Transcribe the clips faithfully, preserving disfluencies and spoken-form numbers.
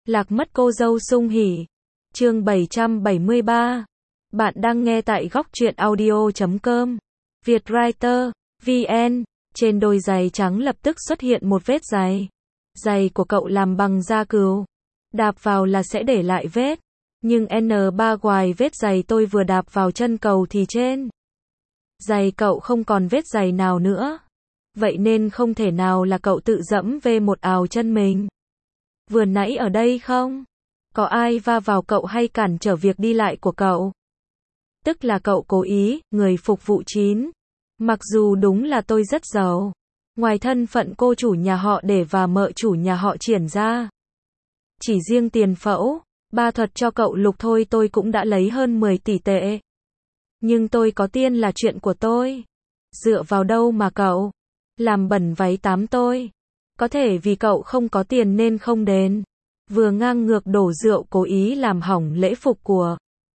Lạc mất cô dâu sung hỉ. Chương bảy trăm bảy mươi ba. Bạn đang nghe tại góc truyện audio chấm com. Vietwriter, vê en. Trên đôi giày trắng lập tức xuất hiện một vết giày. Giày của cậu làm bằng da cừu. Đạp vào là sẽ để lại vết. Nhưng en ba ngoài vết giày tôi vừa đạp vào chân cầu thì trên giày cậu không còn vết giày nào nữa. Vậy nên không thể nào là cậu tự dẫm về một ào chân mình. Vừa nãy ở đây không? Có ai va vào cậu hay cản trở việc đi lại của cậu? Tức là cậu cố ý, người phục vụ chín. Mặc dù đúng là tôi rất giàu. Ngoài thân phận cô chủ nhà họ để và mợ chủ nhà họ Triển ra. Chỉ riêng tiền phẫu, ba thuật cho cậu Lục thôi tôi cũng đã lấy hơn mười tỷ tệ. Nhưng tôi có tiền là chuyện của tôi. Dựa vào đâu mà cậu làm bẩn váy tám tôi? Có thể vì cậu không có tiền nên không đến. Vừa ngang ngược đổ rượu cố ý làm hỏng lễ phục của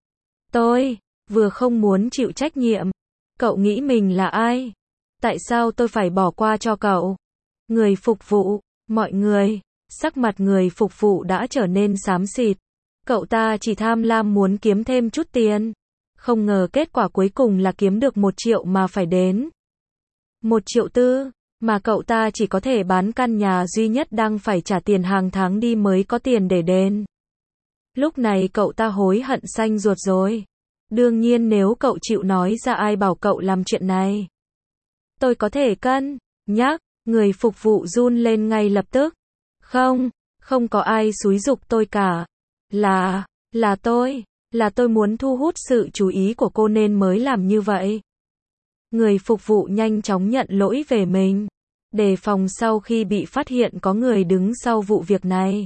tôi, vừa không muốn chịu trách nhiệm. Cậu nghĩ mình là ai? Tại sao tôi phải bỏ qua cho cậu? Người phục vụ, mọi người, sắc mặt người phục vụ đã trở nên xám xịt. Cậu ta chỉ tham lam muốn kiếm thêm chút tiền. Không ngờ kết quả cuối cùng là kiếm được một triệu mà phải đến một triệu tư, mà cậu ta chỉ có thể bán căn nhà duy nhất đang phải trả tiền hàng tháng đi mới có tiền để đền. Lúc này cậu ta hối hận xanh ruột rồi. Đương nhiên nếu cậu chịu nói ra ai bảo cậu làm chuyện này. Tôi có thể cân nhắc. Người phục vụ run lên ngay lập tức. Không, không có ai xúi giục tôi cả. Là, là tôi, là tôi muốn thu hút sự chú ý của cô nên mới làm như vậy. Người phục vụ nhanh chóng nhận lỗi về mình. Đề phòng sau khi bị phát hiện có người đứng sau vụ việc này.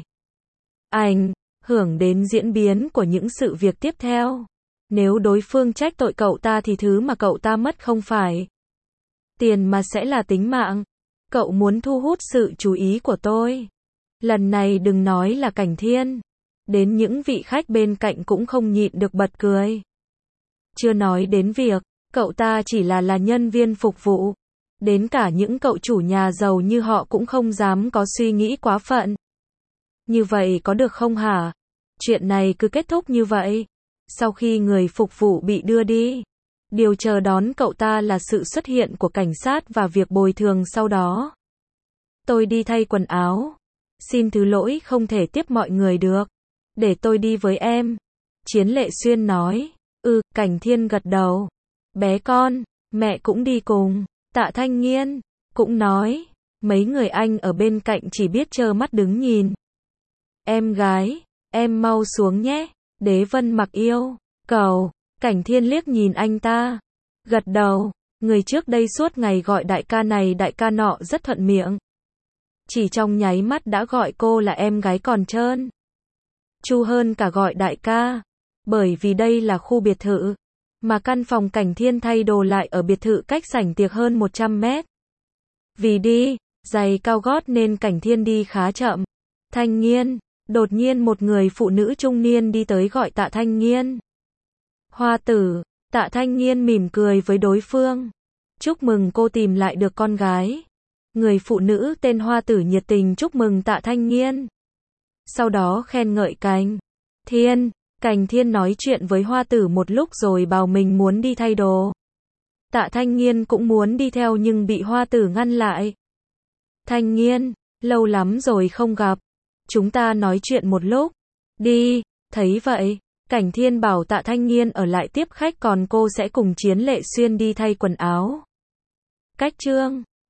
Ảnh hưởng đến diễn biến của những sự việc tiếp theo. Nếu đối phương trách tội cậu ta thì thứ mà cậu ta mất không phải tiền mà sẽ là tính mạng. Cậu muốn thu hút sự chú ý của tôi. Lần này đừng nói là Cảnh Thiên. Đến những vị khách bên cạnh cũng không nhịn được bật cười. Chưa nói đến việc, cậu ta chỉ là là nhân viên phục vụ. Đến cả những cậu chủ nhà giàu như họ cũng không dám có suy nghĩ quá phận. Như vậy có được không hả? Chuyện này cứ kết thúc như vậy. Sau khi người phục vụ bị đưa đi, điều chờ đón cậu ta là sự xuất hiện của cảnh sát và việc bồi thường sau đó. Tôi đi thay quần áo. Xin thứ lỗi không thể tiếp mọi người được. Để tôi đi với em. Chiến Lệ Xuyên nói. Ừ, Cảnh Thiên gật đầu. Bé con, mẹ cũng đi cùng. Tạ Thanh Nghiên cũng nói. Mấy người anh ở bên cạnh chỉ biết trơ mắt đứng nhìn. Em gái, em mau xuống nhé. Đế Vân Mặc yêu cầu. Cảnh Thiên liếc nhìn anh ta. Gật đầu. Người trước đây suốt ngày gọi đại ca này đại ca nọ rất thuận miệng. Chỉ trong nháy mắt đã gọi cô là em gái còn trơn chu hơn cả gọi đại ca. Bởi vì đây là khu biệt thự. Mà căn phòng Cảnh Thiên thay đồ lại ở biệt thự cách sảnh tiệc hơn một trăm mét. Vì đi giày cao gót nên Cảnh Thiên đi khá chậm. Thanh Nghiên. Đột nhiên một người phụ nữ trung niên đi tới gọi Tạ Thanh Nghiên. Hoa tử. Tạ Thanh Nghiên mỉm cười với đối phương. Chúc mừng cô tìm lại được con gái. Người phụ nữ tên Hoa tử nhiệt tình chúc mừng Tạ Thanh Nghiên. Sau đó khen ngợi Cảnh Thiên. Cảnh Thiên nói chuyện với Hoa tử một lúc rồi bảo mình muốn đi thay đồ. Tạ Thanh Nghiên cũng muốn đi theo nhưng bị Hoa tử ngăn lại. Thanh Nghiên, lâu lắm rồi không gặp. Chúng ta nói chuyện một lúc. Đi, thấy vậy. Cảnh Thiên bảo Tạ Thanh Nghiên ở lại tiếp khách còn cô sẽ cùng Chiến Lệ Xuyên đi thay quần áo. Cách chương